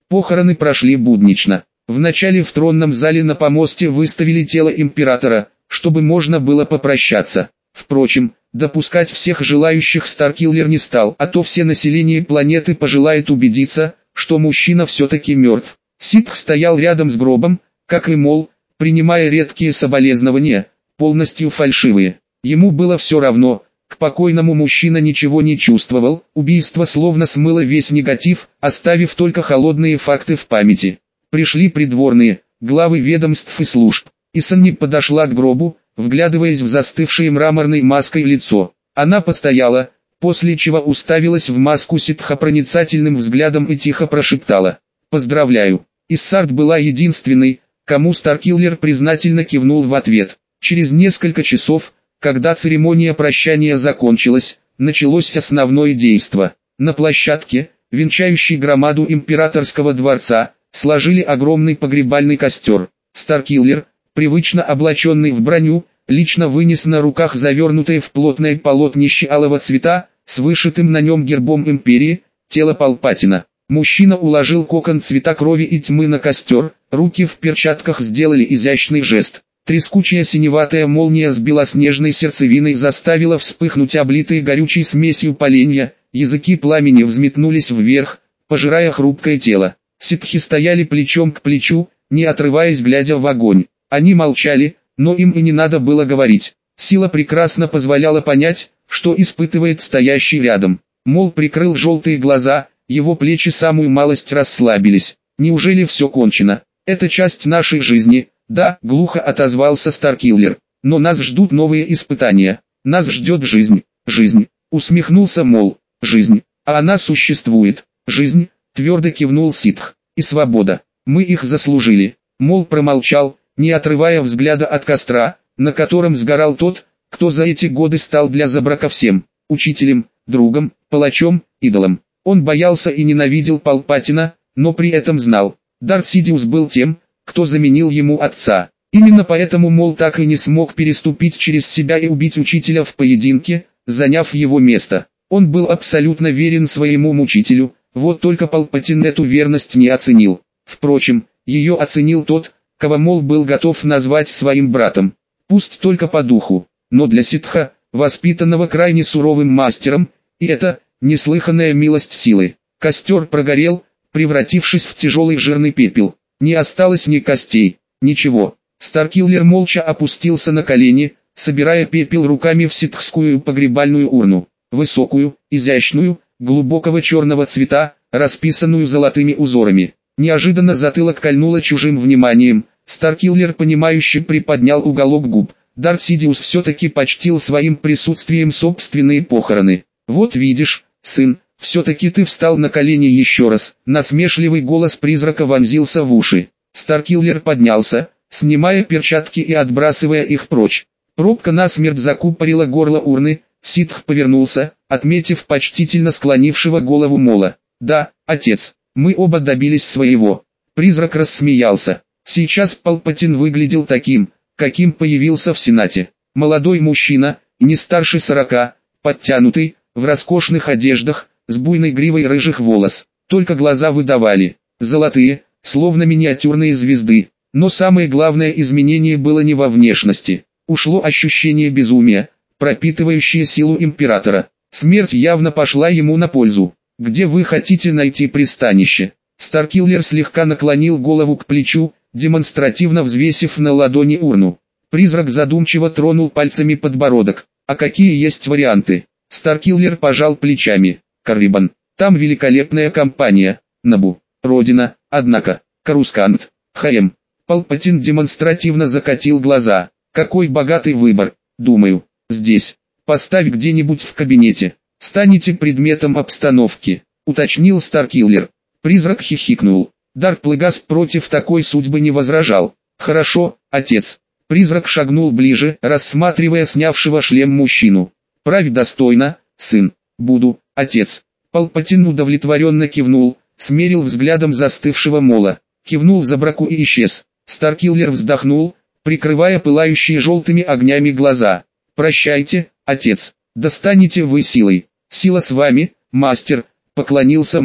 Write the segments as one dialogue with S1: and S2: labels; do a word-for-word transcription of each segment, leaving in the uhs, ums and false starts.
S1: Похороны прошли буднично. Вначале в тронном зале на помосте выставили тело императора, чтобы можно было попрощаться. Впрочем, допускать всех желающих Старкиллер не стал, а то все население планеты пожелает убедиться, что мужчина все-таки мертв. Ситх стоял рядом с гробом, как и Мол, принимая редкие соболезнования, полностью фальшивые. Ему было все равно, к покойному мужчина ничего не чувствовал, убийство словно смыло весь негатив, оставив только холодные факты в памяти. Пришли придворные, главы ведомств и служб. Исанни подошла к гробу, вглядываясь в застывшее мраморной маской лицо. Она постояла, после чего уставилась в маску ситха проницательным взглядом и тихо прошептала: «Поздравляю». Иссард была единственной, кому Старкиллер признательно кивнул в ответ. Через несколько часов, когда церемония прощания закончилась, началось основное действо. На площадке, венчающей громаду императорского дворца, сложили огромный погребальный костер. Старкиллер, привычно облаченный в броню, лично вынес на руках завернутое в плотное полотнище алого цвета, с вышитым на нем гербом империи, тело Палпатина. Мужчина уложил кокон цвета крови и тьмы на костер, руки в перчатках сделали изящный жест. Трескучая синеватая молния с белоснежной сердцевиной заставила вспыхнуть облитые горючей смесью поленья, языки пламени взметнулись вверх, пожирая хрупкое тело. Ситхи стояли плечом к плечу, не отрываясь, глядя в огонь. Они молчали, но им и не надо было говорить. Сила прекрасно позволяла понять, что испытывает стоящий рядом. Мол прикрыл желтые глаза, его плечи самую малость расслабились. Неужели все кончено? Это часть нашей жизни. Да, глухо отозвался Старкиллер. Но нас ждут новые испытания. Нас ждет жизнь. Жизнь. Усмехнулся Мол. Жизнь. А она существует. Жизнь. Твердо кивнул ситх. И свобода. Мы их заслужили. Мол промолчал, не отрывая взгляда от костра, на котором сгорал тот, кто за эти годы стал для Забрака всем. Учителем, другом, палачом, идолом. Он боялся и ненавидел Палпатина, но при этом знал, Дарт Сидиус был тем, кто заменил ему отца. Именно поэтому Мол так и не смог переступить через себя и убить учителя в поединке, заняв его место. Он был абсолютно верен своему мучителю, вот только Палпатин эту верность не оценил. Впрочем, ее оценил тот, кого Мол был готов назвать своим братом. Пусть только по духу, но для ситха, воспитанного крайне суровым мастером, и это неслыханная милость силы. Костер прогорел, превратившись в тяжелый жирный пепел. Не осталось ни костей, ничего. Старкиллер молча опустился на колени, собирая пепел руками в ситхскую погребальную урну. Высокую, изящную, глубокого черного цвета, расписанную золотыми узорами. Неожиданно затылок кольнуло чужим вниманием. Старкиллер понимающе приподнял уголок губ. Дарт Сидиус все-таки почтил своим присутствием собственные похороны. «Вот видишь, сын, все-таки ты встал на колени еще раз». Насмешливый голос призрака вонзился в уши. Старкиллер поднялся, снимая перчатки и отбрасывая их прочь. Пробка насмерть закупорила горло урны. Ситх повернулся, отметив почтительно склонившего голову Мола. «Да, отец, мы оба добились своего». Призрак рассмеялся. Сейчас Палпатин выглядел таким, каким появился в Сенате. Молодой мужчина, не старше сорока, подтянутый, в роскошных одеждах, с буйной гривой рыжих волос. Только глаза выдавали, золотые, словно миниатюрные звезды. Но самое главное изменение было не во внешности. Ушло ощущение безумия, пропитывающее силу императора. Смерть явно пошла ему на пользу. «Где вы хотите найти пристанище?» Старкиллер слегка наклонил голову к плечу, демонстративно взвесив на ладони урну. Призрак задумчиво тронул пальцами подбородок. «А какие есть варианты?» Старкиллер пожал плечами. «Каррибан. Там великолепная компания. Набу. Родина. Однако. Карускант. Хаем». Палпатин демонстративно закатил глаза. «Какой богатый выбор. Думаю, здесь. Поставь где-нибудь в кабинете. Станете предметом обстановки», уточнил Старкиллер. Призрак хихикнул. Дарт Плегас против такой судьбы не возражал. «Хорошо, отец». Призрак шагнул ближе, рассматривая снявшего шлем мужчину. «Правь достойно, сын». «Буду, отец». Палпатин удовлетворенно кивнул, смерил взглядом застывшего Мола. Кивнул Забраку и исчез. Старкиллер вздохнул, прикрывая пылающие желтыми огнями глаза. «Прощайте, отец. Достанете вы силой». «Сила с вами, мастер», поклонился Мол.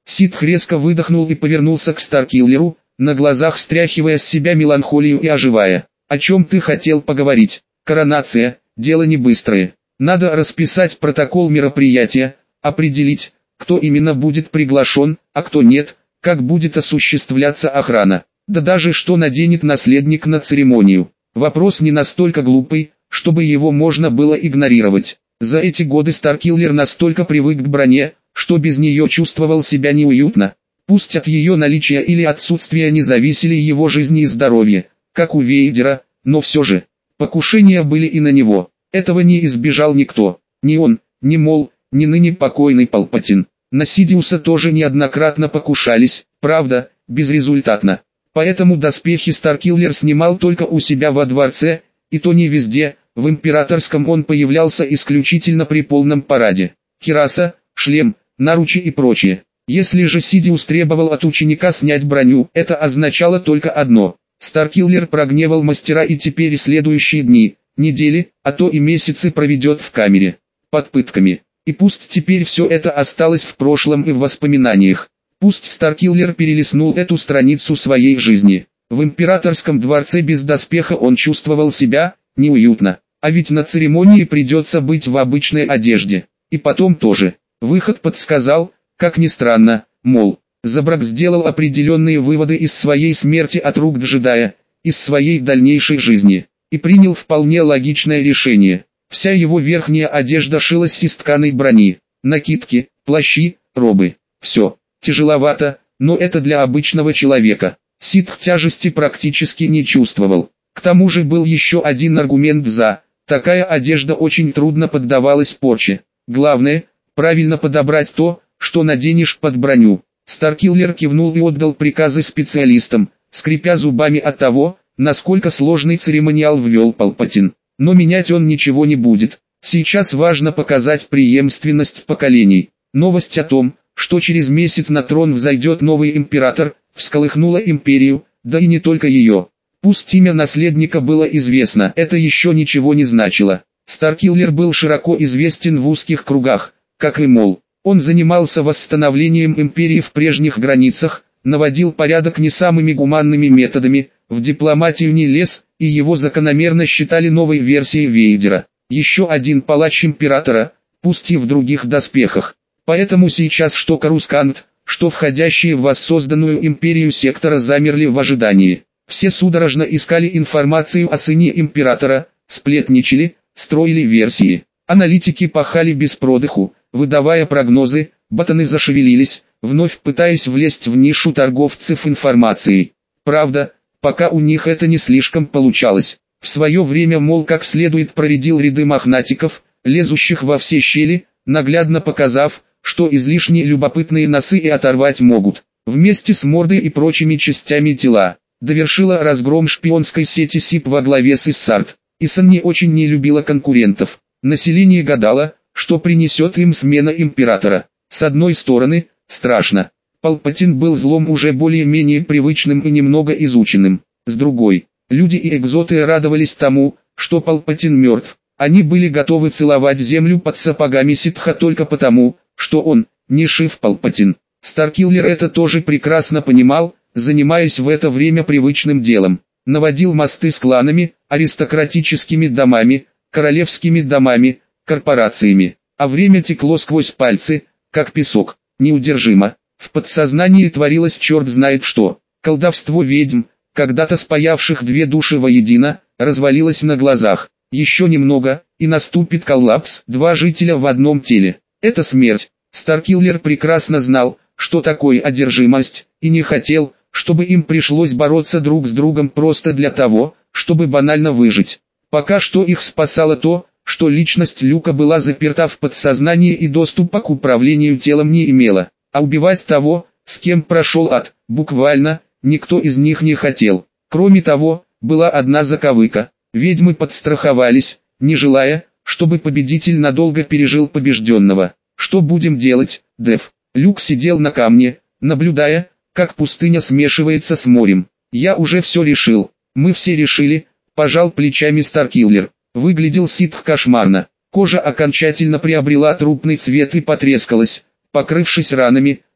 S1: Ситх резко выдохнул и повернулся к Старкиллеру, на глазах стряхивая с себя меланхолию и оживая. «О чем ты хотел поговорить? Коронация, дело не быстрое. Надо расписать протокол мероприятия, определить, кто именно будет приглашен, а кто нет, как будет осуществляться охрана. Да даже что наденет наследник на церемонию. Вопрос не настолько глупый, чтобы его можно было игнорировать. За эти годы Старкиллер настолько привык к броне, что без нее чувствовал себя неуютно. Пусть от ее наличия или отсутствия не зависели его жизнь и здоровье, как у Вейдера, но все же, покушения были и на него. Этого не избежал никто. Ни он, ни Мол, ни ныне покойный Палпатин. На Сидиуса тоже неоднократно покушались, правда, безрезультатно. Поэтому доспехи Старкиллер снимал только у себя во дворце, и то не везде. В императорском он появлялся исключительно при полном параде. Кираса, шлем, наручи и прочее. Если же Сидиус требовал от ученика снять броню, это означало только одно. Старкиллер прогневал мастера и теперь следующие дни, недели, а то и месяцы проведет в камере, под пытками. И пусть теперь все это осталось в прошлом и в воспоминаниях. Пусть Старкиллер перелистнул эту страницу своей жизни. В императорском дворце без доспеха он чувствовал себя неуютно. А ведь на церемонии придется быть в обычной одежде. И потом тоже. Выход подсказал, как ни странно, мол, Забрак сделал определенные выводы из своей смерти от рук джедая, из своей дальнейшей жизни, и принял вполне логичное решение. Вся его верхняя одежда шилась из тканой брони, накидки, плащи, робы. Все, тяжеловато, но это для обычного человека. Ситх тяжести практически не чувствовал. К тому же был еще один аргумент «за». Такая одежда очень трудно поддавалась порче. Главное, правильно подобрать то, что наденешь под броню. Старкиллер кивнул и отдал приказы специалистам, скрипя зубами от того, насколько сложный церемониал ввел Палпатин. Но менять он ничего не будет. Сейчас важно показать преемственность поколений. Новость о том, что через месяц на трон взойдет новый император, всколыхнула империю, да и не только ее. Пусть имя наследника было известно, это еще ничего не значило. Старкиллер был широко известен в узких кругах, как и Мол. Он занимался восстановлением империи в прежних границах, наводил порядок не самыми гуманными методами, в дипломатию не лез, и его закономерно считали новой версией Вейдера. Еще один палач императора, пусть и в других доспехах. Поэтому сейчас что Корускант, что входящие в воссозданную империю сектора замерли в ожидании. Все судорожно искали информацию о сыне императора, сплетничали, строили версии. Аналитики пахали без продыху, выдавая прогнозы, ботаны зашевелились, вновь пытаясь влезть в нишу торговцев информацией. Правда, пока у них это не слишком получалось. В свое время Мол как следует проредил ряды мохнатиков, лезущих во все щели, наглядно показав, что излишне любопытные носы и оторвать могут. Вместе с мордой и прочими частями тела. Довершила разгром шпионской сети СИП во главе с Иссард. Исан не очень не любила конкурентов. Население гадало, что принесет им смена императора. С одной стороны, страшно. Палпатин был злом уже более-менее привычным и немного изученным. С другой, люди и экзоты радовались тому, что Палпатин мертв. Они были готовы целовать землю под сапогами ситха только потому, что он, не Шиф Палпатин. Старкиллер это тоже прекрасно понимал, занимаясь в это время привычным делом. Наводил мосты с кланами, аристократическими домами, королевскими домами, корпорациями. А время текло сквозь пальцы, как песок, неудержимо. В подсознании творилось черт знает что. Колдовство ведьм, когда-то спаявших две души воедино, развалилось на глазах. Еще немного, и наступит коллапс, два жителя в одном теле. Это смерть. Старкиллер прекрасно знал, что такое одержимость, и не хотел, чтобы им пришлось бороться друг с другом просто для того, чтобы банально выжить. Пока что их спасало то, что личность Люка была заперта в подсознании и доступа к управлению телом не имела. А убивать того, с кем прошел ад, буквально, никто из них не хотел. Кроме того, была одна заковыка. Ведьмы подстраховались, не желая, чтобы победитель надолго пережил побежденного. Что будем делать, Дэв? Люк сидел на камне, наблюдая, как пустыня смешивается с морем. Я уже все решил. Мы все решили, пожал плечами Старкиллер. Выглядел ситх кошмарно. Кожа окончательно приобрела трупный цвет и потрескалась, покрывшись ранами,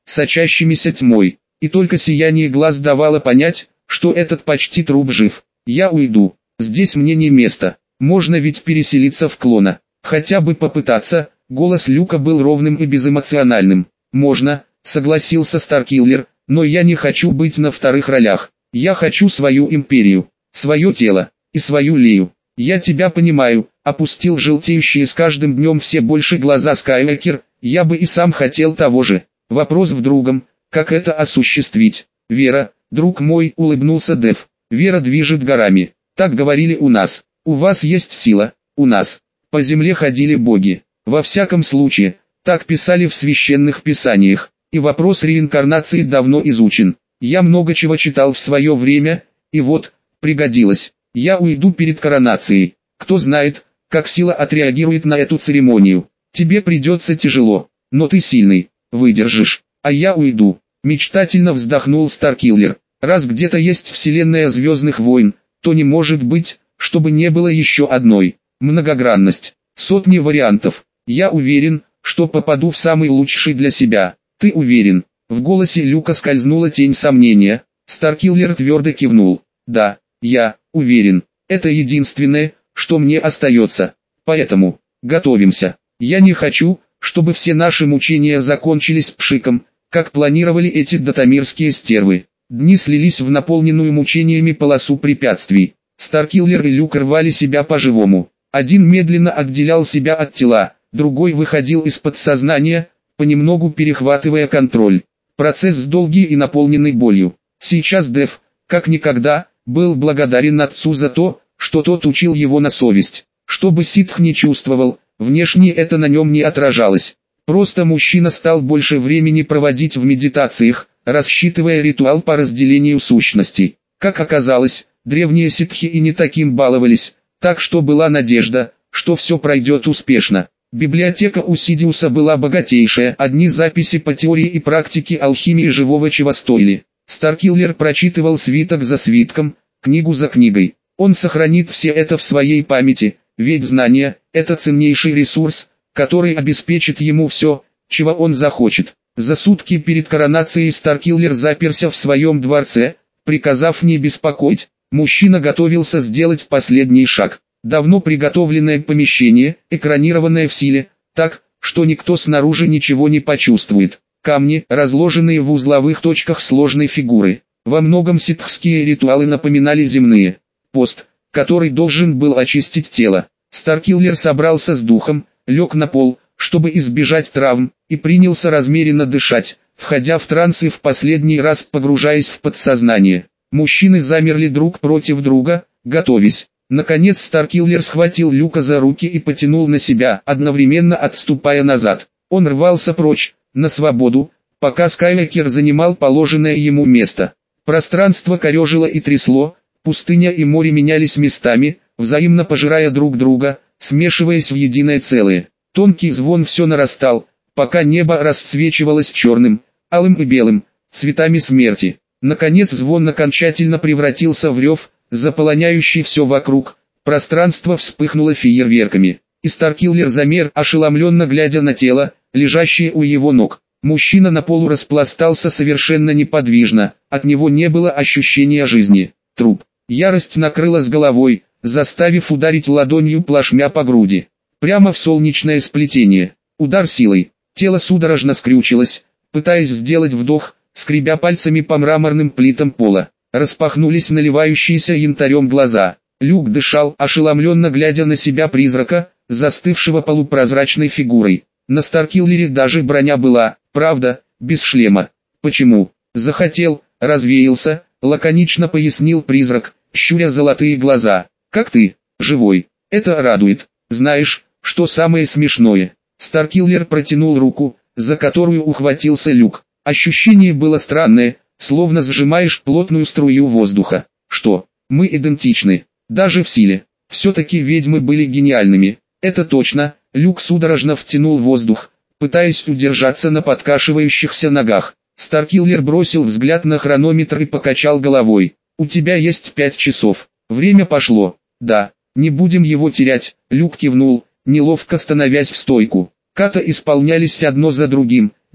S1: сочащимися тьмой, и только сияние глаз давало понять, что этот почти труп жив. «Я уйду, здесь мне не место, можно ведь переселиться в клона, хотя бы попытаться». Голос Люка был ровным и безэмоциональным. «Можно», — согласился Старкиллер, — «но я не хочу быть на вторых ролях. Я хочу свою империю, свое тело и свою Лею». «Я тебя понимаю», — опустил желтеющие с каждым днем все больше глаза Скайуокер, — «я бы и сам хотел того же. Вопрос в другом, как это осуществить?» «Вера, друг мой», — улыбнулся Дев, — «вера движет горами. Так говорили у нас. У вас есть сила, у нас. По земле ходили боги. Во всяком случае, так писали в священных писаниях, и вопрос реинкарнации давно изучен. Я много чего читал в свое время, и вот, пригодилось. Я уйду перед коронацией. Кто знает, как сила отреагирует на эту церемонию. Тебе придется тяжело, но ты сильный, выдержишь, а я уйду». Мечтательно вздохнул Старкиллер. «Раз где-то есть вселенная Звездных войн, то не может быть, чтобы не было еще одной. Многогранность, сотни вариантов. Я уверен, что попаду в самый лучший для себя. Ты уверен?» В голосе Люка скользнула тень сомнения. Старкиллер твердо кивнул. «Да, я уверен. Это единственное, что мне остается. Поэтому, готовимся. Я не хочу, чтобы все наши мучения закончились пшиком, как планировали эти датамирские стервы». Дни слились в наполненную мучениями полосу препятствий. Старкиллер и Люк рвали себя по-живому. Один медленно отделял себя от тела, другой выходил из подсознания, понемногу перехватывая контроль. Процесс долгий и наполненный болью. Сейчас Дев, как никогда, был благодарен отцу за то, что тот учил его на совесть. Что бы ситх не чувствовал, внешне это на нем не отражалось. Просто мужчина стал больше времени проводить в медитациях, рассчитывая ритуал по разделению сущностей. Как оказалось, древние ситхи и не таким баловались, так что была надежда, что все пройдет успешно. Библиотека у Сидиуса была богатейшая, одни записи по теории и практике алхимии живого чего стоили. Старкиллер прочитывал свиток за свитком, книгу за книгой. Он сохранит все это в своей памяти, ведь знание – это ценнейший ресурс, который обеспечит ему все, чего он захочет. За сутки перед коронацией Старкиллер заперся в своем дворце, приказав не беспокоить. Мужчина готовился сделать последний шаг. Давно приготовленное помещение, экранированное в силе, так, что никто снаружи ничего не почувствует. Камни, разложенные в узловых точках сложной фигуры. Во многом ситхские ритуалы напоминали земные. Пост, который должен был очистить тело. Старкиллер собрался с духом, лег на пол, чтобы избежать травм, и принялся размеренно дышать, входя в транс и в последний раз погружаясь в подсознание. Мужчины замерли друг против друга, готовясь. Наконец Старкиллер схватил Люка за руки и потянул на себя, одновременно отступая назад. Он рвался прочь, на свободу, пока Скайуокер занимал положенное ему место. Пространство корежило и трясло, пустыня и море менялись местами, взаимно пожирая друг друга, смешиваясь в единое целое. Тонкий звон все нарастал, пока небо расцвечивалось черным, алым и белым, цветами смерти. Наконец звон окончательно превратился в рев, заполоняющий все вокруг. Пространство вспыхнуло фейерверками, и Старкиллер замер, ошеломленно глядя на тело, лежащее у его ног. Мужчина на полу распластался совершенно неподвижно, от него не было ощущения жизни. Труп. Ярость накрыла с головой, заставив ударить ладонью плашмя по груди. Прямо в солнечное сплетение. Удар силой. Тело судорожно скрючилось, пытаясь сделать вдох, скребя пальцами по мраморным плитам пола. Распахнулись наливающиеся янтарем глаза. Люк дышал, ошеломленно глядя на себя призрака, застывшего полупрозрачной фигурой. На Старкиллере даже броня была, правда, без шлема. Почему? Захотел, развеялся, лаконично пояснил призрак, щуря золотые глаза. Как ты, живой? Это радует. Знаешь, что самое смешное? Старкиллер протянул руку, за которую ухватился Люк. Ощущение было странное, словно сжимаешь плотную струю воздуха. Что? Мы идентичны, даже в силе. Все-таки ведьмы были гениальными. Это точно. Люк судорожно втянул воздух, пытаясь удержаться на подкашивающихся ногах. Старкиллер бросил взгляд на хронометр и покачал головой. У тебя есть пять часов. Время пошло. Да, не будем его терять. Люк кивнул, неловко становясь в стойку. Ката исполнялись одно за другим,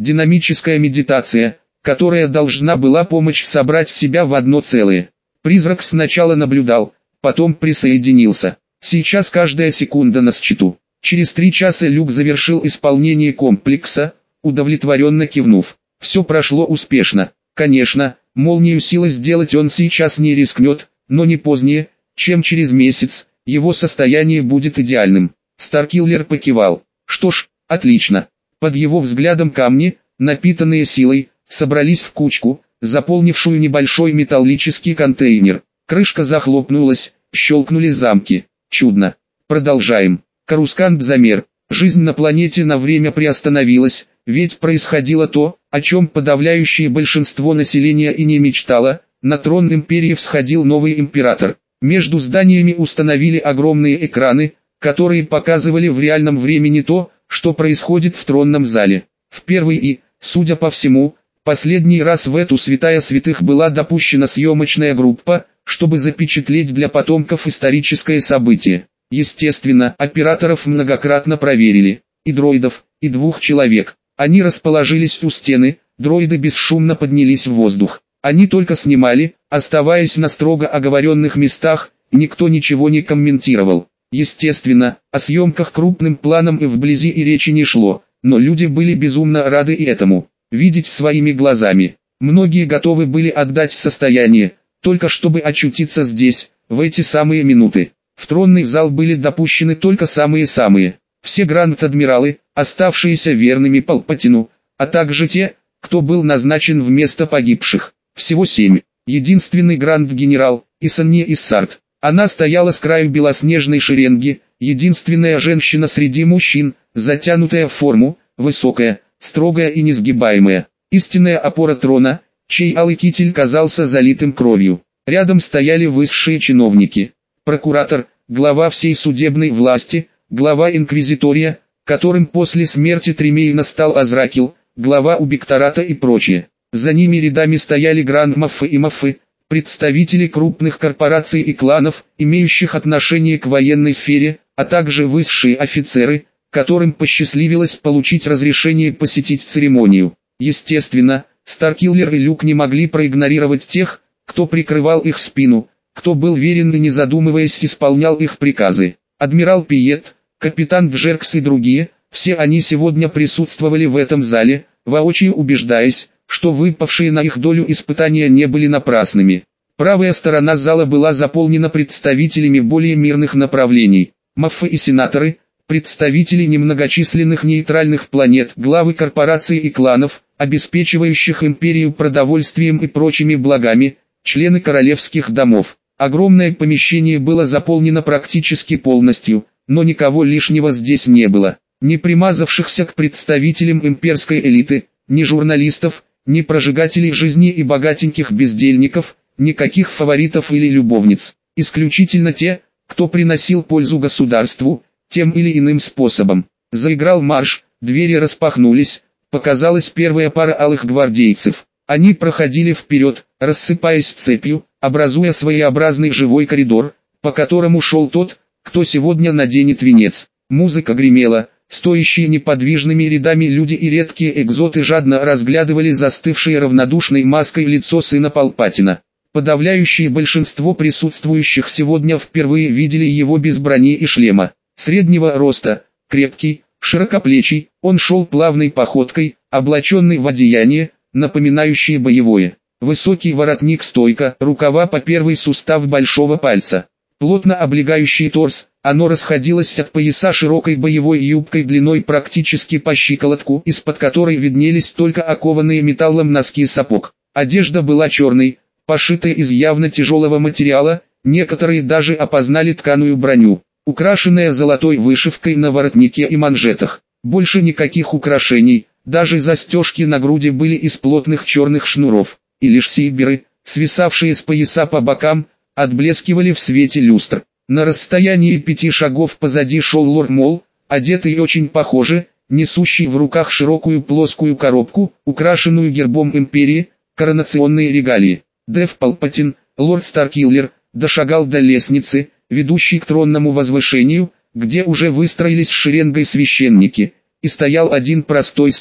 S1: динамическая медитация, которая должна была помочь собрать себя в одно целое. Призрак сначала наблюдал, потом присоединился. Сейчас каждая секунда на счету. Через три часа Люк завершил исполнение комплекса, удовлетворенно кивнув. Все прошло успешно. Конечно, молнию силы сделать он сейчас не рискнет, но не позднее, чем через месяц, его состояние будет идеальным. Старкиллер покивал. Что ж, отлично. Под его взглядом камни, напитанные силой, собрались в кучку, заполнившую небольшой металлический контейнер. Крышка захлопнулась, щелкнули замки. Чудно. Продолжаем. Карускант замер. Жизнь на планете на время приостановилась, ведь происходило то, о чем подавляющее большинство населения и не мечтало. На трон империи всходил новый император. Между зданиями установили огромные экраны, которые показывали в реальном времени то, что происходит в тронном зале. В первый и, судя по всему, последний раз в эту святая святых была допущена съемочная группа, чтобы запечатлеть для потомков историческое событие. Естественно, операторов многократно проверили, и дроидов, и двух человек. Они расположились у стены, дроиды бесшумно поднялись в воздух. Они только снимали, оставаясь на строго оговоренных местах, никто ничего не комментировал. Естественно, о съемках крупным планом и вблизи и речи не шло, но люди были безумно рады и этому. Видеть своими глазами. Многие готовы были отдать состояние, только чтобы очутиться здесь, в эти самые минуты. В тронный зал были допущены только самые-самые. Все гранд-адмиралы, оставшиеся верными Палпатину, а также те, кто был назначен вместо погибших. Всего семь. Единственный гранд-генерал, Исанне Иссарт. Она стояла с краю белоснежной шеренги, единственная женщина среди мужчин, затянутая в форму, высокая, строгая и несгибаемая. Истинная опора трона, чей алый китель казался залитым кровью. Рядом стояли высшие чиновники. Прокуратор, глава всей судебной власти, глава инквизитория, которым после смерти Тремейна стал Азракил, глава убиктората и прочее. За ними рядами стояли грандмаффы и маффы, представители крупных корпораций и кланов, имеющих отношение к военной сфере, а также высшие офицеры, которым посчастливилось получить разрешение посетить церемонию. Естественно, Старкиллер и Люк не могли проигнорировать тех, кто прикрывал их спину, кто был верен и не задумываясь исполнял их приказы. Адмирал Пиет, капитан Джеркс и другие, все они сегодня присутствовали в этом зале, воочию убеждаясь, что выпавшие на их долю испытания не были напрасными. Правая сторона зала была заполнена представителями более мирных направлений. Маффы и сенаторы, представители немногочисленных нейтральных планет, главы корпораций и кланов, обеспечивающих империю продовольствием и прочими благами, члены королевских домов. Огромное помещение было заполнено практически полностью, но никого лишнего здесь не было. Ни примазавшихся к представителям имперской элиты, ни журналистов, ни прожигателей жизни и богатеньких бездельников, никаких фаворитов или любовниц. Исключительно те, кто приносил пользу государству, тем или иным способом. Заиграл марш, двери распахнулись, показалась первая пара алых гвардейцев. Они проходили вперед, рассыпаясь цепью, образуя своеобразный живой коридор, по которому шел тот, кто сегодня наденет венец. Музыка гремела, стоящие неподвижными рядами люди и редкие экзоты жадно разглядывали застывшее равнодушной маской лицо сына Палпатина. Подавляющее большинство присутствующих сегодня впервые видели его без брони и шлема. Среднего роста, крепкий, широкоплечий, он шел плавной походкой, облаченный в одеяние, напоминающее боевое. Высокий воротник стойка, рукава по первый сустав большого пальца. Плотно облегающий торс, оно расходилось от пояса широкой боевой юбкой длиной практически по щиколотку, из-под которой виднелись только окованные металлом носки сапог. Одежда была черной, пошитая из явно тяжелого материала, некоторые даже опознали тканую броню, украшенная золотой вышивкой на воротнике и манжетах. Больше никаких украшений, даже застежки на груди были из плотных черных шнуров, и лишь сейберы, свисавшие с пояса по бокам, отблескивали в свете люстр. На расстоянии пяти шагов позади шел лорд Мол, одетый очень похоже, несущий в руках широкую плоскую коробку, украшенную гербом империи, коронационные регалии. Дэв Палпатин, лорд Старкиллер, дошагал до лестницы, ведущей к тронному возвышению, где уже выстроились шеренгой священники, и стоял один простой стул.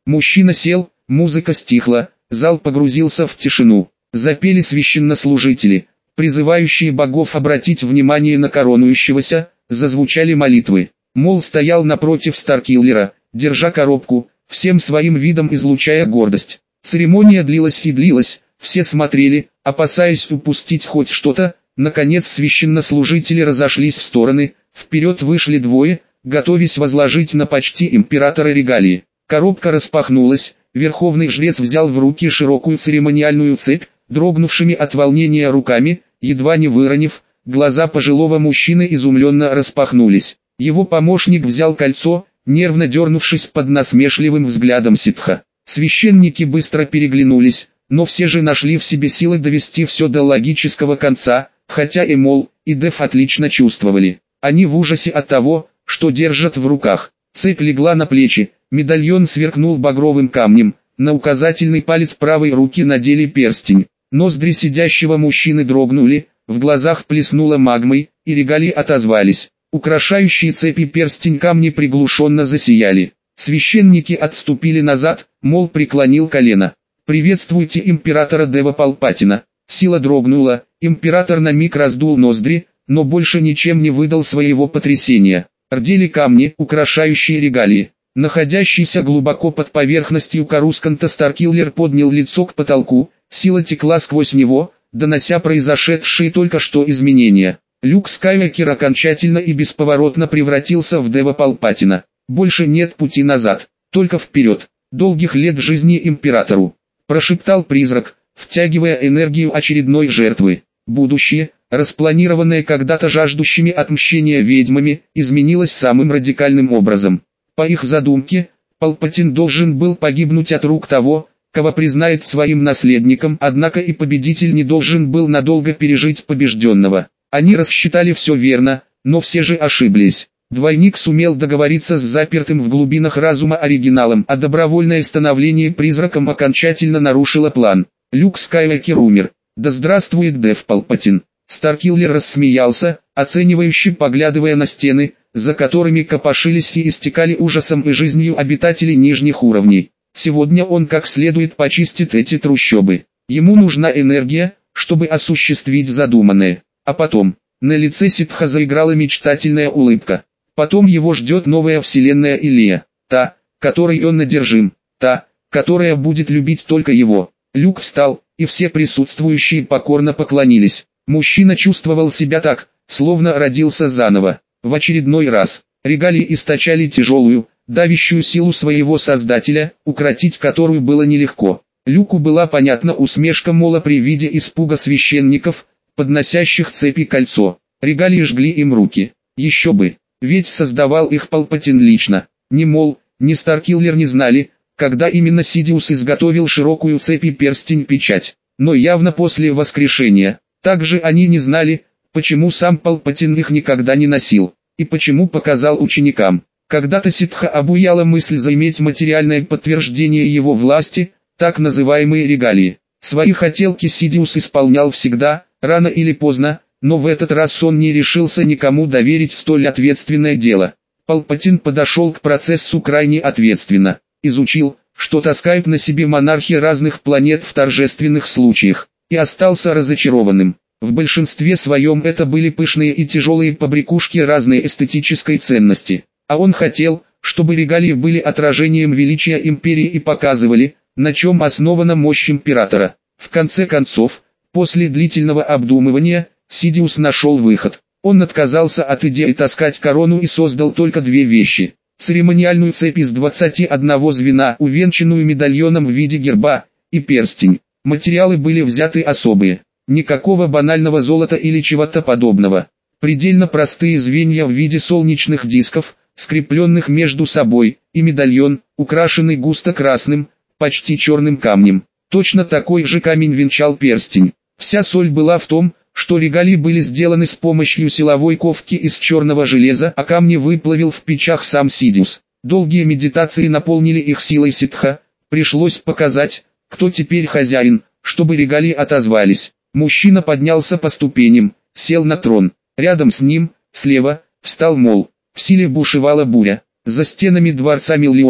S1: Мужчина сел, музыка стихла, зал погрузился в тишину. Запели священнослужители, призывающие богов обратить внимание на коронующегося, зазвучали молитвы. Мол стоял напротив Старкиллера, держа коробку, всем своим видом излучая гордость. Церемония длилась и длилась, все смотрели, опасаясь упустить хоть что-то. Наконец священнослужители разошлись в стороны, вперед вышли двое, готовясь возложить на почти императора регалии. Коробка распахнулась, верховный жрец взял в руки широкую церемониальную цепь, дрогнувшими от волнения руками, едва не выронив, глаза пожилого мужчины изумленно распахнулись. Его помощник взял кольцо, нервно дернувшись под насмешливым взглядом ситха. Священники быстро переглянулись, но все же нашли в себе силы довести все до логического конца, хотя и Мол, и Дев отлично чувствовали. Они в ужасе от того, что держат в руках. Цепь легла на плечи, медальон сверкнул багровым камнем, на указательный палец правой руки надели перстень. Ноздри сидящего мужчины дрогнули, в глазах плеснуло магмой, и регалии отозвались. Украшающие цепи перстень камни приглушенно засияли. Священники отступили назад, Мол преклонил колено. «Приветствуйте императора Дева Палпатина». Сила дрогнула, император на миг раздул ноздри, но больше ничем не выдал своего потрясения. Рдели камни, украшающие регалии. Находящийся глубоко под поверхностью Карусканта Старкиллер поднял лицо к потолку, сила текла сквозь него, донося произошедшие только что изменения. Люк Скайуокер окончательно и бесповоротно превратился в Дева Палпатина. Больше нет пути назад, только вперед. Долгих лет жизни императору, прошептал призрак, втягивая энергию очередной жертвы. Будущее, распланированное когда-то жаждущими отмщения ведьмами, изменилось самым радикальным образом. По их задумке, Палпатин должен был погибнуть от рук того, кого признает своим наследником, однако и победитель не должен был надолго пережить побежденного. Они рассчитали все верно, но все же ошиблись. Двойник сумел договориться с запертым в глубинах разума оригиналом, а добровольное становление призраком окончательно нарушило план. Люк Скайуокер умер. Да здравствует Дев Палпатин. Старкиллер рассмеялся, оценивающе поглядывая на стены, за которыми копошились и истекали ужасом и жизнью обитатели нижних уровней. Сегодня он как следует почистит эти трущобы. Ему нужна энергия, чтобы осуществить задуманное. А потом, на лице ситха заиграла мечтательная улыбка. Потом его ждет новая вселенная Илия, та, которой он одержим, та, которая будет любить только его. Люк встал, и все присутствующие покорно поклонились. Мужчина чувствовал себя так, словно родился заново. В очередной раз, регалии источали тяжелую, давящую силу своего создателя, укротить которую было нелегко. Люку была понятна усмешка Мола при виде испуга священников, подносящих цепи кольцо. Регалии жгли им руки. Еще бы, ведь создавал их Палпатин лично. Ни Мол, ни Старкиллер не знали, когда именно Сидиус изготовил широкую цепь и перстень-печать. Но явно после воскрешения. Также они не знали, почему сам Палпатин их никогда не носил, и почему показал ученикам. Когда-то ситха обуяла мысль заиметь материальное подтверждение его власти, так называемые регалии. Свои хотелки Сидиус исполнял всегда, рано или поздно, но в этот раз он не решился никому доверить столь ответственное дело. Палпатин подошел к процессу крайне ответственно, изучил, что таскают на себе монархи разных планет в торжественных случаях, и остался разочарованным. В большинстве своем это были пышные и тяжелые побрякушки разной эстетической ценности. А он хотел, чтобы регалии были отражением величия империи и показывали, на чем основана мощь императора. В конце концов, после длительного обдумывания, Сидиус нашел выход. Он отказался от идеи таскать корону и создал только две вещи. Церемониальную цепь из двадцати одного звена, увенчанную медальоном в виде герба, и перстень. Материалы были взяты особые. Никакого банального золота или чего-то подобного. Предельно простые звенья в виде солнечных дисков, скрепленных между собой, и медальон, украшенный густо красным, почти черным камнем. Точно такой же камень венчал перстень. Вся соль была в том, что регалии были сделаны с помощью силовой ковки из черного железа, а камни выплавил в печах сам Сидиус. Долгие медитации наполнили их силой ситха, пришлось показать, кто теперь хозяин, чтобы регалии отозвались. Мужчина поднялся по ступеням, сел на трон. Рядом с ним, слева, встал Мол. В силе бушевала буря. За стенами дворца миллионы,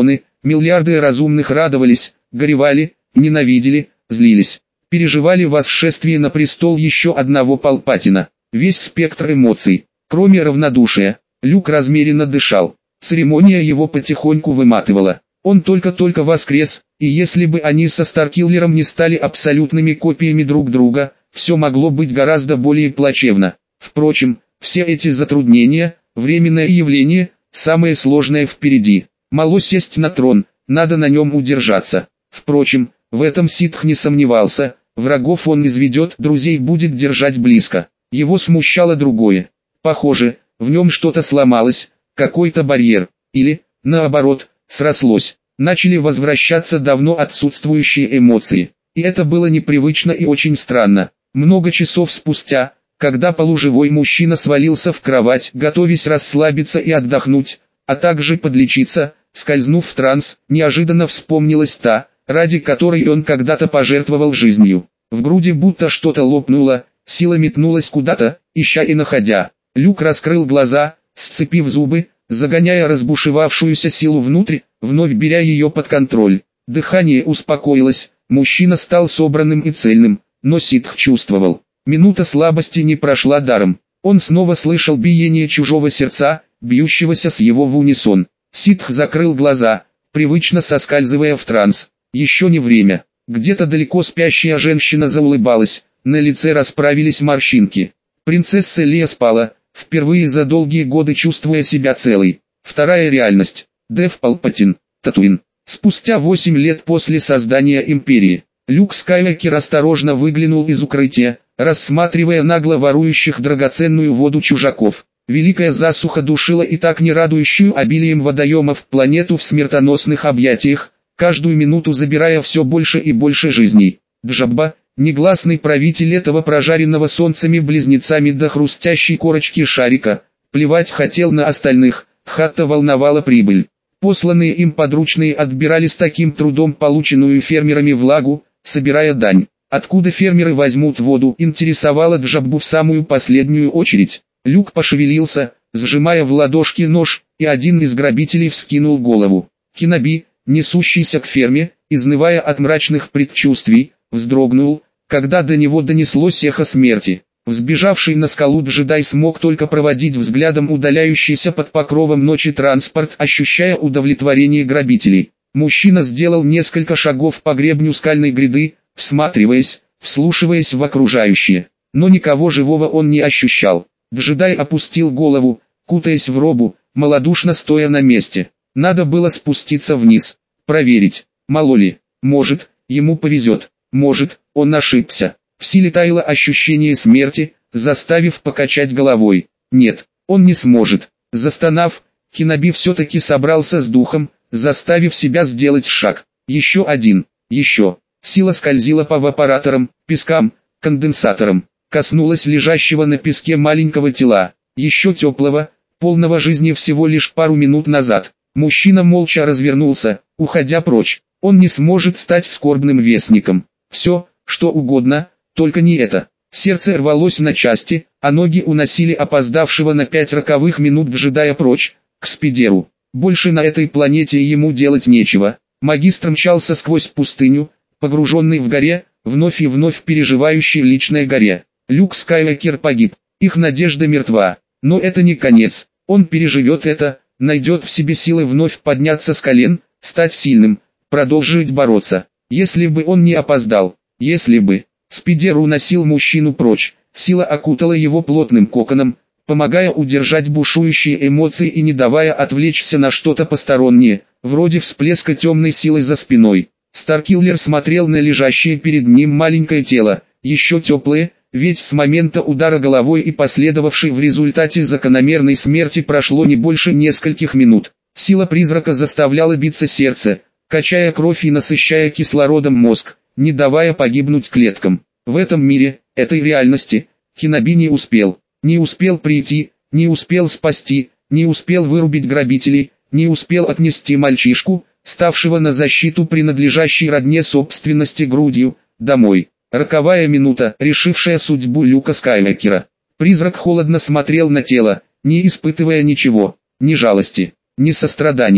S1: Миллиарды разумных радовались, горевали, ненавидели, злились, переживали восшествие на престол еще одного Палпатина. Весь спектр эмоций, кроме равнодушия. Люк размеренно дышал. Церемония его потихоньку выматывала. Он только-только воскрес, и если бы они со Старкиллером не стали абсолютными копиями друг друга, все могло быть гораздо более плачевно. Впрочем, все эти затруднения – временное явление, самое сложное впереди. Мало сесть на трон, надо на нем удержаться. Впрочем, в этом Ситх не сомневался, врагов он изведет, друзей будет держать близко. Его смущало другое. Похоже, в нем что-то сломалось, какой-то барьер, или, наоборот, срослось. Начали возвращаться давно отсутствующие эмоции. И это было непривычно и очень странно. Много часов спустя, когда полуживой мужчина свалился в кровать, готовясь расслабиться и отдохнуть, а также подлечиться, скользнув в транс, неожиданно вспомнилась та, ради которой он когда-то пожертвовал жизнью. В груди будто что-то лопнуло, сила метнулась куда-то, ища и находя. Люк раскрыл глаза, сцепив зубы, загоняя разбушевавшуюся силу внутрь, вновь беря ее под контроль. Дыхание успокоилось, мужчина стал собранным и цельным, но Ситх чувствовал. Минута слабости не прошла даром. Он снова слышал биение чужого сердца, бьющегося с его в унисон. Ситх закрыл глаза, привычно соскальзывая в транс. Еще не время. Где-то далеко спящая женщина заулыбалась, на лице расправились морщинки. Принцесса Лия спала, впервые за долгие годы чувствуя себя целой. Вторая реальность. Дэв Палпатин, Татуин. Спустя восемь лет после создания Империи, Люк Скайуокер осторожно выглянул из укрытия, рассматривая нагло ворующих драгоценную воду чужаков. Великая засуха душила и так не радующую обилием водоемов планету в смертоносных объятиях, каждую минуту забирая все больше и больше жизней. Джабба, негласный правитель этого прожаренного солнцами близнецами до хрустящей корочки шарика, плевать хотел на остальных, Хатта волновала прибыль. Посланные им подручные отбирали с таким трудом полученную фермерами влагу, собирая дань. Откуда фермеры возьмут воду, интересовало Джаббу в самую последнюю очередь. Люк пошевелился, сжимая в ладошке нож, и один из грабителей вскинул голову. Киноби, несущийся к ферме, изнывая от мрачных предчувствий, вздрогнул, когда до него донеслось эхо смерти. Взбежавший на скалу джедай смог только проводить взглядом удаляющийся под покровом ночи транспорт, ощущая удовлетворение грабителей. Мужчина сделал несколько шагов по гребню скальной гряды, всматриваясь, вслушиваясь в окружающее. Но никого живого он не ощущал. Джедай опустил голову, кутаясь в робу, малодушно стоя на месте. Надо было спуститься вниз, проверить, мало ли, может, ему повезет, может, он ошибся. В силе таяло ощущение смерти, заставив покачать головой. Нет, он не сможет. Застонав, Киноби все-таки собрался с духом, заставив себя сделать шаг. Еще один, еще. Сила скользила по вапораторам, пескам, конденсаторам. Коснулась лежащего на песке маленького тела, еще теплого, полного жизни всего лишь пару минут назад. Мужчина молча развернулся, уходя прочь. Он не сможет стать скорбным вестником. Все, что угодно, только не это. Сердце рвалось на части, а ноги уносили опоздавшего на пять роковых минут джедая прочь, к Спидеру. Больше на этой планете ему делать нечего. Магистр мчался сквозь пустыню, погруженный в горе, вновь и вновь переживающий личной горе. Люк Скайуокер погиб, их надежда мертва, но это не конец, он переживет это, найдет в себе силы вновь подняться с колен, стать сильным, продолжить бороться. Если бы он не опоздал, если бы... Спидер уносил мужчину прочь, сила окутала его плотным коконом, помогая удержать бушующие эмоции и не давая отвлечься на что-то постороннее, вроде всплеска темной силы за спиной. Старкиллер смотрел на лежащее перед ним маленькое тело, еще теплое, ведь с момента удара головой и последовавшей в результате закономерной смерти прошло не больше нескольких минут. Сила призрака заставляла биться сердце, качая кровь и насыщая кислородом мозг, не давая погибнуть клеткам. В этом мире, этой реальности, Киноби не успел. Не успел прийти, не успел спасти, не успел вырубить грабителей, не успел отнести мальчишку, ставшего на защиту принадлежащей родне собственности грудью, домой. Роковая минута, решившая судьбу Люка Скайуокера. Призрак холодно смотрел на тело, не испытывая ничего, ни жалости, ни сострадания.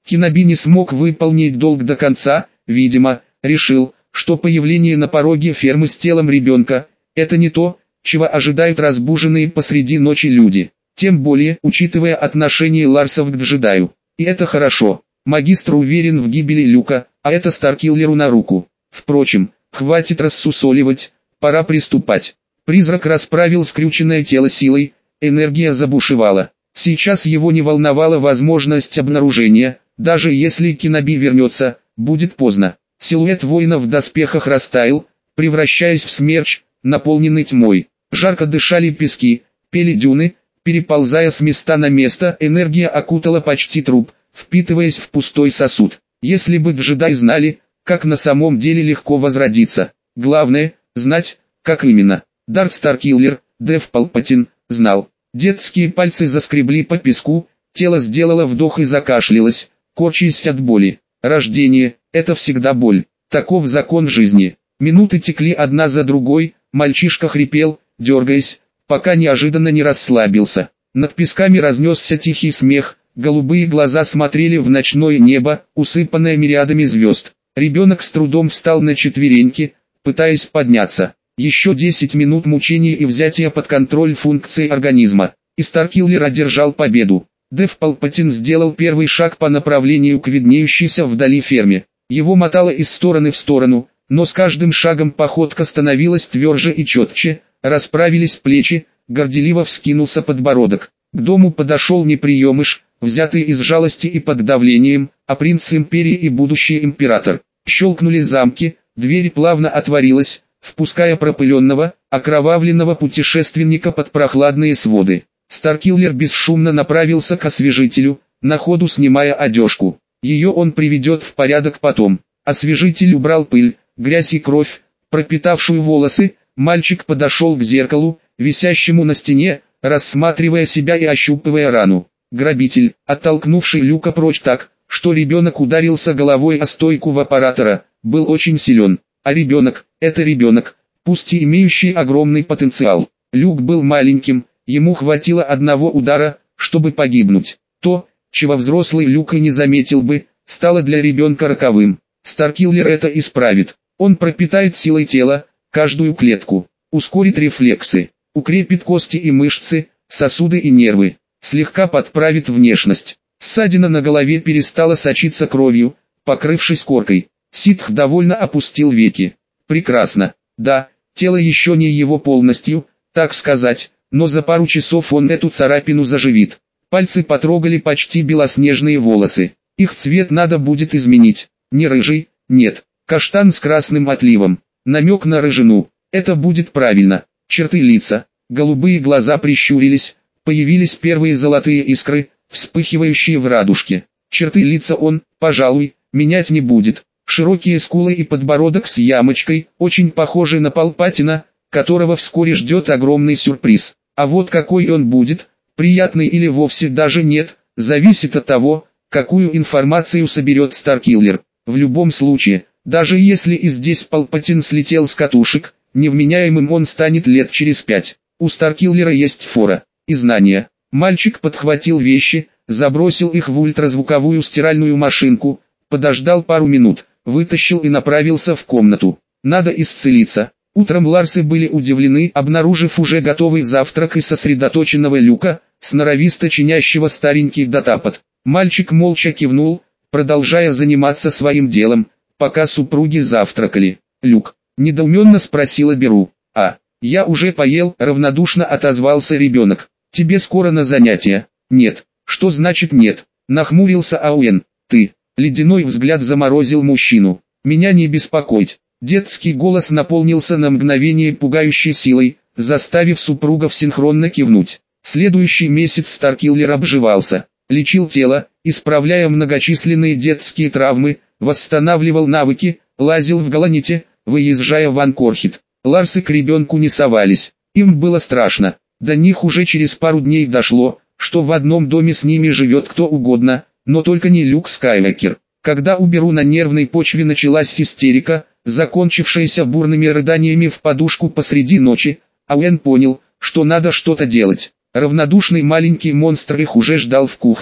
S1: Киноби не смог выполнить долг до конца, видимо, решил, что появление на пороге фермы с телом ребенка – это не то, чего ожидают разбуженные посреди ночи люди. Тем более, учитывая отношение Ларсов к джедаю. И это хорошо. Магистр уверен в гибели Люка, а это Старкиллеру на руку. Впрочем, хватит рассусоливать, пора приступать. Призрак расправил скрюченное тело силой, энергия забушевала. Сейчас его не волновала возможность обнаружения, даже если Киноби вернется, будет поздно. Силуэт воина в доспехах растаял, превращаясь в смерч, наполненный тьмой. Жарко дышали пески, пели дюны, переползая с места на место, энергия окутала почти труп, впитываясь в пустой сосуд. Если бы джедаи знали, как на самом деле легко возродиться. Главное, знать, как именно. Дарт Старкиллер, Дэв Палпатин, знал. Детские пальцы заскребли по песку, тело сделало вдох и закашлялось, корчась от боли. Рождение – это всегда боль. Таков закон жизни. Минуты текли одна за другой, мальчишка хрипел, дергаясь, пока неожиданно не расслабился. Над песками разнесся тихий смех, голубые глаза смотрели в ночное небо, усыпанное мириадами звезд. Ребенок с трудом встал на четвереньки, пытаясь подняться. Еще десять минут мучений и взятия под контроль функций организма, и Старкиллер одержал победу. Дэв Палпатин сделал первый шаг по направлению к виднеющейся вдали ферме. Его мотало из стороны в сторону, но с каждым шагом походка становилась тверже и четче, расправились плечи, горделиво вскинулся подбородок. К дому подошел неприемыш, взятый из жалости и под давлением, а принц империи и будущий император. Щелкнули замки, дверь плавно отворилась, впуская пропыленного, окровавленного путешественника под прохладные своды. Старкиллер бесшумно направился к освежителю, на ходу снимая одежку. Ее он приведет в порядок потом. Освежитель убрал пыль, грязь и кровь, пропитавшую волосы. Мальчик подошел к зеркалу, висящему на стене, рассматривая себя и ощупывая рану. Грабитель, оттолкнувший Люка прочь так, что ребенок ударился головой о стойку вапоратора, был очень силен. А ребенок – это ребенок, пусть и имеющий огромный потенциал. Люк был маленьким, ему хватило одного удара, чтобы погибнуть. То, чего взрослый Люк и не заметил бы, стало для ребенка роковым. Старкиллер это исправит. Он пропитает силой тела каждую клетку, ускорит рефлексы, укрепит кости и мышцы, сосуды и нервы, слегка подправит внешность. Ссадина на голове перестала сочиться кровью, покрывшись коркой. Ситх довольно опустил веки. Прекрасно. Да, тело еще не его полностью, так сказать, но за пару часов он эту царапину заживит. Пальцы потрогали почти белоснежные волосы. Их цвет надо будет изменить. Не рыжий, нет, каштан с красным отливом. Намек на рыжину. Это будет правильно. Черты лица. Голубые глаза прищурились. Появились первые золотые искры, вспыхивающие в радужке. Черты лица он, пожалуй, менять не будет. Широкие скулы и подбородок с ямочкой, очень похожий на Палпатина, которого вскоре ждет огромный сюрприз. А вот какой он будет, приятный или вовсе даже нет, зависит от того, какую информацию соберет Старкиллер. В любом случае, даже если и здесь Палпатин слетел с катушек, невменяемым он станет лет через пять. У Старкиллера есть фора и знания. Мальчик подхватил вещи, забросил их в ультразвуковую стиральную машинку, подождал пару минут, вытащил и направился в комнату. Надо исцелиться. Утром Ларсы были удивлены, обнаружив уже готовый завтрак и сосредоточенного Люка, сноровисто чинящего старенький датапад. Мальчик молча кивнул, продолжая заниматься своим делом, пока супруги завтракали. «Люк?» – недоуменно спросила Беру. «А, я уже поел», – равнодушно отозвался ребенок. «Тебе скоро на занятия?» «Нет». «Что значит нет?» – нахмурился Ауэн. «Ты». Ледяной взгляд заморозил мужчину. «Меня не беспокоить». Детский голос наполнился на мгновение пугающей силой, заставив супругов синхронно кивнуть. Следующий месяц Старкиллер обживался, лечил тело, исправляя многочисленные детские травмы, восстанавливал навыки, лазил в Галаните, выезжая в Анкорхит. Ларсы к ребенку не совались, им было страшно. До них уже через пару дней дошло, что в одном доме с ними живет кто угодно, но только не Люк Скайуокер. Когда у Беру на нервной почве началась истерика, закончившаяся бурными рыданиями в подушку посреди ночи, Ауэн понял, что надо что-то делать. Равнодушный маленький монстр их уже ждал в кухне.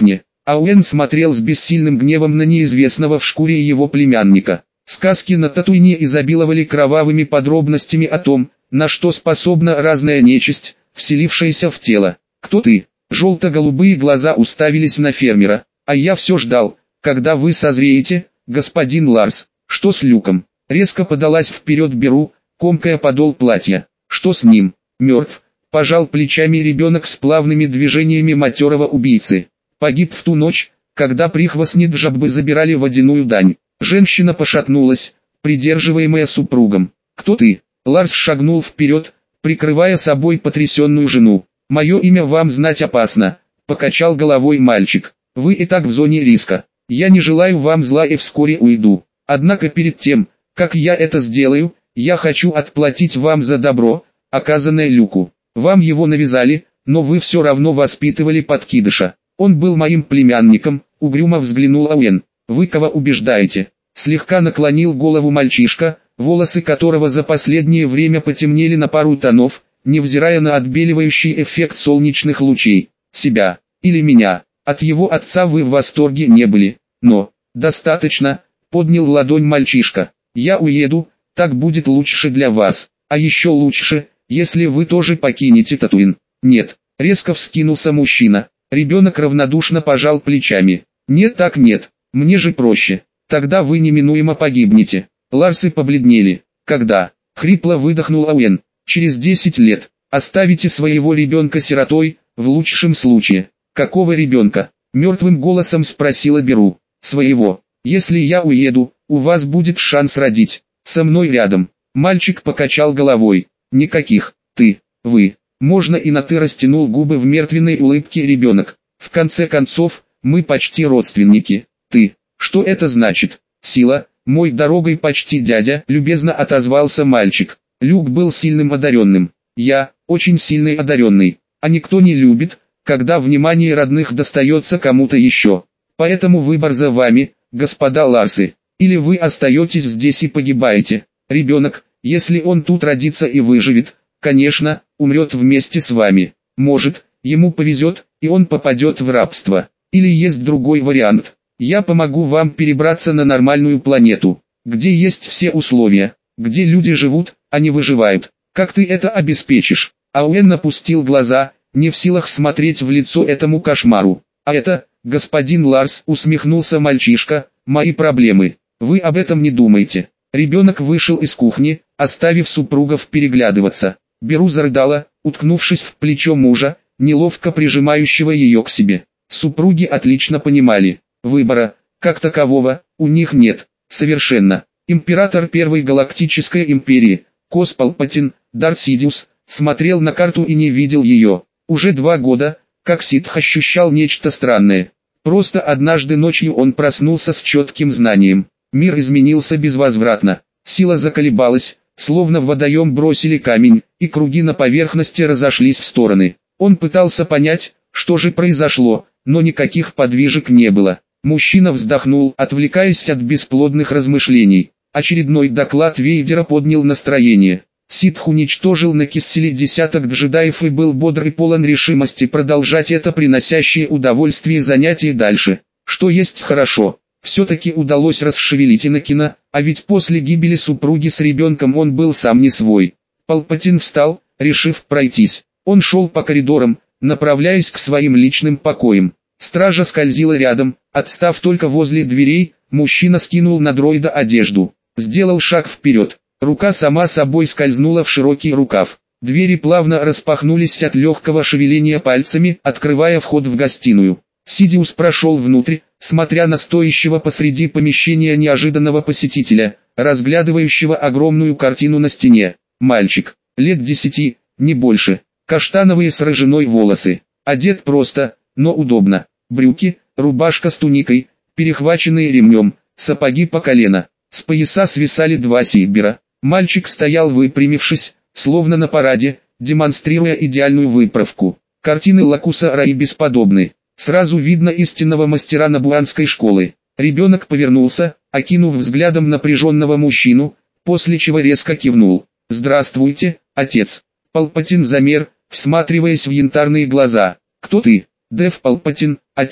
S1: Ауэн смотрел с бессильным гневом на неизвестного в шкуре его племянника. Сказки на Татуине изобиловали кровавыми подробностями о том, на что способна разная нечисть, вселившаяся в тело. «Кто ты?» Желто-голубые глаза уставились на фермера. «А я все ждал, когда вы созреете, господин Ларс». «Что с Люком?» Резко подалась вперед Беру, комкая подол платья. «Что с ним?» «Мертв», пожал плечами ребенок с плавными движениями матерого убийцы. «Погиб в ту ночь, когда прихвостни Джаббы забирали водяную дань». Женщина пошатнулась, придерживаемая супругом. «Кто ты?» Ларс шагнул вперед, прикрывая собой потрясенную жену. «Мое имя вам знать опасно», — покачал головой мальчик. «Вы и так в зоне риска. Я не желаю вам зла и вскоре уйду. Однако перед тем, как я это сделаю, я хочу отплатить вам за добро, оказанное Люку. Вам его навязали, но вы все равно воспитывали подкидыша. Он был моим племянником», — угрюмо взглянул Ауэн. «Вы кого убеждаете?» Слегка наклонил голову мальчишка, волосы которого за последнее время потемнели на пару тонов, невзирая на отбеливающий эффект солнечных лучей. «Себя. Или меня. От его отца вы в восторге не были. Но, достаточно», — поднял ладонь мальчишка. «Я уеду, так будет лучше для вас. А еще лучше, если вы тоже покинете Татуин». «Нет», — резко вскинулся мужчина. Ребенок равнодушно пожал плечами. «Нет так нет, мне же проще. Тогда вы неминуемо погибнете». Ларсы побледнели. «Когда?» — хрипло выдохнул Ауэн. «Через десять лет. Оставите своего ребенка сиротой, в лучшем случае». «Какого ребенка?» — мертвым голосом спросила Беру. «Своего. Если я уеду, у вас будет шанс родить. Со мной рядом». Мальчик покачал головой. «Никаких. Ты, вы». Можно и на «ты» растянул губы в мертвенной улыбке ребенок. «В конце концов, мы почти родственники. Ты. Что это значит?» «Сила, мой дорогой почти дядя», — любезно отозвался мальчик. «Люк был сильным одаренным. Я, очень сильный одаренный. А никто не любит, когда внимание родных достается кому-то еще. Поэтому выбор за вами, господа Ларсы. Или вы остаетесь здесь и погибаете. Ребенок, если он тут родится и выживет, конечно, умрет вместе с вами. Может, ему повезет, и он попадет в рабство. Или есть другой вариант. Я помогу вам перебраться на нормальную планету, где есть все условия, где люди живут, а не выживают. Как ты это обеспечишь?» Ауэн опустил глаза, не в силах смотреть в лицо этому кошмару. «А это, господин Ларс», — усмехнулся мальчишка, — «мои проблемы. Вы об этом не думаете». Ребенок вышел из кухни, оставив супругов переглядываться. Беру зарыдала, уткнувшись в плечо мужа, неловко прижимающего ее к себе. Супруги отлично понимали, выбора, как такового, у них нет, совершенно. Император Первой Галактической Империи, Кос Палпатин, Дарт Сидиус, смотрел на карту и не видел ее. Уже два года, как Сидх ощущал нечто странное. Просто однажды ночью он проснулся с четким знанием. Мир изменился безвозвратно. Сила заколебалась, словно в водоем бросили камень, и круги на поверхности разошлись в стороны. Он пытался понять, что же произошло, но никаких подвижек не было. Мужчина вздохнул, отвлекаясь от бесплодных размышлений. Очередной доклад Вейдера поднял настроение. Сидх уничтожил на Кисселе десяток джедаев и был бодр и полон решимости продолжать это приносящее удовольствие занятие дальше. Что есть хорошо. Все-таки удалось расшевелить Инакина, а ведь после гибели супруги с ребенком он был сам не свой. Палпатин встал, решив пройтись. Он шел по коридорам, направляясь к своим личным покоям. Стража скользила рядом, отстав только возле дверей, мужчина скинул на дроида одежду. Сделал шаг вперед. Рука сама собой скользнула в широкий рукав. Двери плавно распахнулись от легкого шевеления пальцами, открывая вход в гостиную. Сидиус прошел внутрь, смотря на стоящего посреди помещения неожиданного посетителя, разглядывающего огромную картину на стене. Мальчик, лет десяти, не больше, каштановые с рыжиной волосы, одет просто, но удобно. Брюки, рубашка с туникой, перехваченные ремнем, сапоги по колено. С пояса свисали два сейбера. Мальчик стоял выпрямившись, словно на параде, демонстрируя идеальную выправку. Картины Лакуса Раи бесподобны. Сразу видно истинного мастера набуанской школы. Ребенок повернулся, окинув взглядом напряженного мужчину, после чего резко кивнул. «Здравствуйте, отец». Палпатин замер, всматриваясь в янтарные глаза. «Кто ты?» «Дэв Палпатин, отец».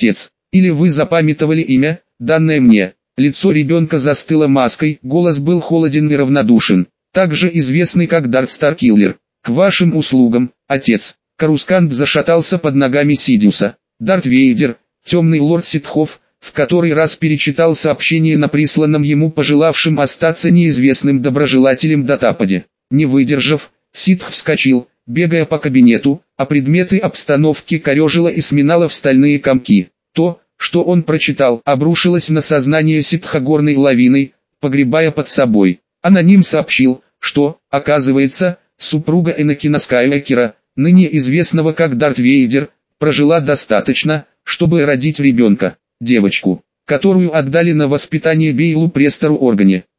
S1: Или вы запамятовали имя, данное мне? Лицо ребенка застыло маской, голос был холоден и равнодушен. Также известный как Дарт Старкиллер. К вашим услугам, отец. Карускант зашатался под ногами Сидиуса. Дарт Вейдер, темный лорд ситхов, в который раз перечитал сообщение на присланном ему пожелавшим остаться неизвестным доброжелателем Датападе. Не выдержав, ситх вскочил, бегая по кабинету, а предметы обстановки корежило и сминало в стальные комки. То, что он прочитал, обрушилось на сознание ситха горной лавиной, погребая под собой. Аноним сообщил, что, оказывается, супруга Энакина Скайуокера, ныне известного как Дарт Вейдер, прожила достаточно, чтобы родить ребенка, девочку, которую отдали на воспитание Бейлу Престору Органе.